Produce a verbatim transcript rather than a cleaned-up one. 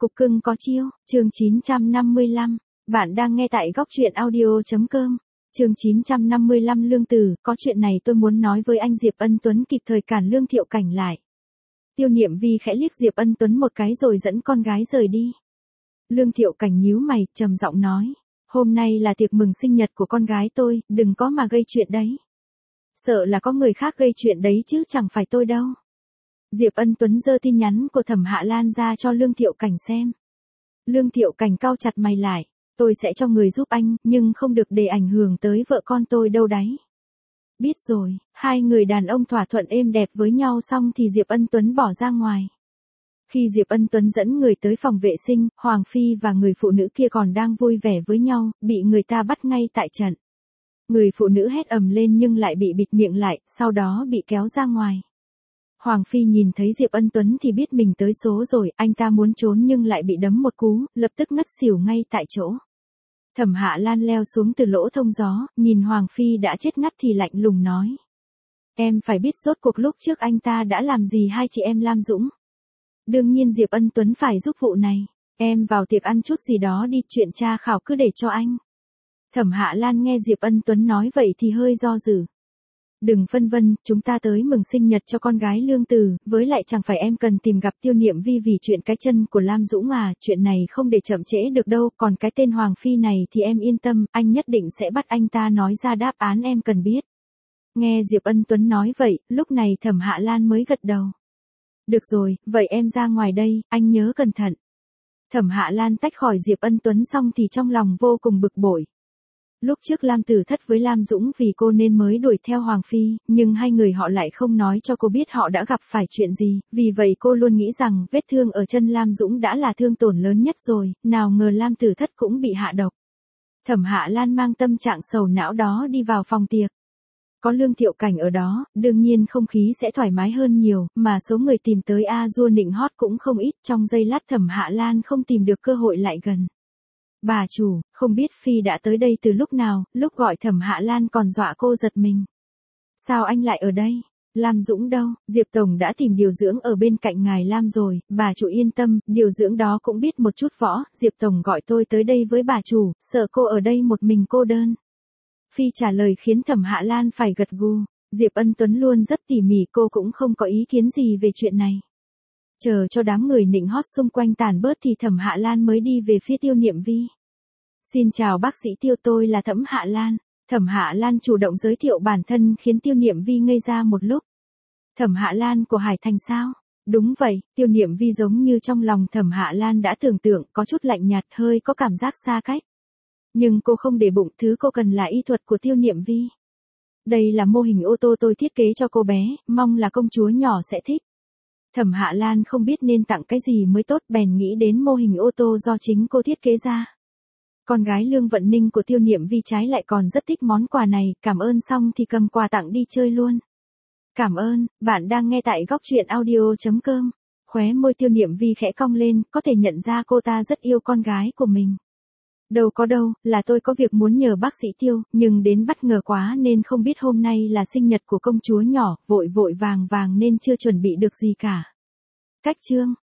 Cục cưng có chiêu, chương chín trăm năm mươi lăm. Bạn đang nghe tại góc truyện audio chấm com. Chương chín trăm năm mươi lăm Lương Tử, có chuyện này tôi muốn nói với anh. Diệp Ân Tuấn kịp thời cản Lương Thiệu Cảnh lại. Tiêu Niệm Vi khẽ liếc Diệp Ân Tuấn một cái rồi dẫn con gái rời đi. Lương Thiệu Cảnh nhíu mày, trầm giọng nói, hôm nay là tiệc mừng sinh nhật của con gái tôi, đừng có mà gây chuyện đấy. Sợ là có người khác gây chuyện đấy chứ chẳng phải tôi đâu. Diệp Ân Tuấn giơ tin nhắn của Thẩm Hạ Lan ra cho Lương Thiệu Cảnh xem. Lương Thiệu Cảnh cau chặt mày lại, tôi sẽ cho người giúp anh, nhưng không được để ảnh hưởng tới vợ con tôi đâu đấy. Biết rồi, hai người đàn ông thỏa thuận êm đẹp với nhau xong thì Diệp Ân Tuấn bỏ ra ngoài. Khi Diệp Ân Tuấn dẫn người tới phòng vệ sinh, Hoàng Phi và người phụ nữ kia còn đang vui vẻ với nhau, bị người ta bắt ngay tại trận. Người phụ nữ hét ầm lên nhưng lại bị bịt miệng lại, sau đó bị kéo ra ngoài. Hoàng Phi nhìn thấy Diệp Ân Tuấn thì biết mình tới số rồi, anh ta muốn trốn nhưng lại bị đấm một cú, lập tức ngất xỉu ngay tại chỗ. Thẩm Hạ Lan leo xuống từ lỗ thông gió, nhìn Hoàng Phi đã chết ngắt thì lạnh lùng nói. Em phải biết rốt cuộc lúc trước anh ta đã làm gì hai chị em Lam Dũng. Đương nhiên Diệp Ân Tuấn phải giúp vụ này, em vào tiệc ăn chút gì đó đi, chuyện tra khảo cứ để cho anh. Thẩm Hạ Lan nghe Diệp Ân Tuấn nói vậy thì hơi do dự. Đừng phân vân, chúng ta tới mừng sinh nhật cho con gái Lương Tử, với lại chẳng phải em cần tìm gặp Tiêu Niệm Vi vì chuyện cái chân của Lam Dũng à, chuyện này không để chậm trễ được đâu, còn cái tên Hoàng Phi này thì em yên tâm, anh nhất định sẽ bắt anh ta nói ra đáp án em cần biết. Nghe Diệp Ân Tuấn nói vậy, lúc này Thẩm Hạ Lan mới gật đầu. Được rồi, vậy em ra ngoài đây, anh nhớ cẩn thận. Thẩm Hạ Lan tách khỏi Diệp Ân Tuấn xong thì trong lòng vô cùng bực bội. Lúc trước Lam Tử thất với Lam Dũng vì cô nên mới đuổi theo Hoàng Phi, nhưng hai người họ lại không nói cho cô biết họ đã gặp phải chuyện gì, vì vậy cô luôn nghĩ rằng vết thương ở chân Lam Dũng đã là thương tổn lớn nhất rồi, nào ngờ Lam Tử thất cũng bị hạ độc. Thẩm Hạ Lan mang tâm trạng sầu não đó đi vào phòng tiệc. Có Lương Thiệu Cảnh ở đó, đương nhiên không khí sẽ thoải mái hơn nhiều, mà số người tìm tới A Dua nịnh hót cũng không ít, trong giây lát Thẩm Hạ Lan không tìm được cơ hội lại gần. Bà chủ, không biết Phi đã tới đây từ lúc nào, lúc gọi Thẩm Hạ Lan còn dọa cô giật mình. Sao anh lại ở đây? Lam Dũng đâu? Diệp Tổng đã tìm điều dưỡng ở bên cạnh ngài Lam rồi, bà chủ yên tâm, điều dưỡng đó cũng biết một chút võ, Diệp Tổng gọi tôi tới đây với bà chủ, sợ cô ở đây một mình cô đơn. Phi trả lời khiến Thẩm Hạ Lan phải gật gù, Diệp Ân Tuấn luôn rất tỉ mỉ, cô cũng không có ý kiến gì về chuyện này. Chờ cho đám người nịnh hót xung quanh tàn bớt thì Thẩm Hạ Lan mới đi về phía Tiêu Niệm Vi. Xin chào bác sĩ Tiêu, tôi là Thẩm Hạ Lan. Thẩm Hạ Lan chủ động giới thiệu bản thân khiến Tiêu Niệm Vi ngây ra một lúc. Thẩm Hạ Lan của Hải Thành sao? Đúng vậy, Tiêu Niệm Vi giống như trong lòng Thẩm Hạ Lan đã tưởng tượng, có chút lạnh nhạt, hơi có cảm giác xa cách. Nhưng cô không để bụng, thứ cô cần là y thuật của Tiêu Niệm Vi. Đây là mô hình ô tô tôi thiết kế cho cô bé, mong là công chúa nhỏ sẽ thích. Thẩm Hạ Lan không biết nên tặng cái gì mới tốt, bèn nghĩ đến mô hình ô tô do chính cô thiết kế ra. Con gái Lương Vận Ninh của Tiêu Niệm Vi trái lại còn rất thích món quà này, cảm ơn xong thì cầm quà tặng đi chơi luôn. Cảm ơn, bạn đang nghe tại góc truyện audio chấm com. Khóe môi Tiêu Niệm Vi khẽ cong lên, có thể nhận ra cô ta rất yêu con gái của mình. Đâu có đâu, là tôi có việc muốn nhờ bác sĩ Tiêu, nhưng đến bất ngờ quá nên không biết hôm nay là sinh nhật của công chúa nhỏ, vội vội vàng vàng nên chưa chuẩn bị được gì cả. Cách chương.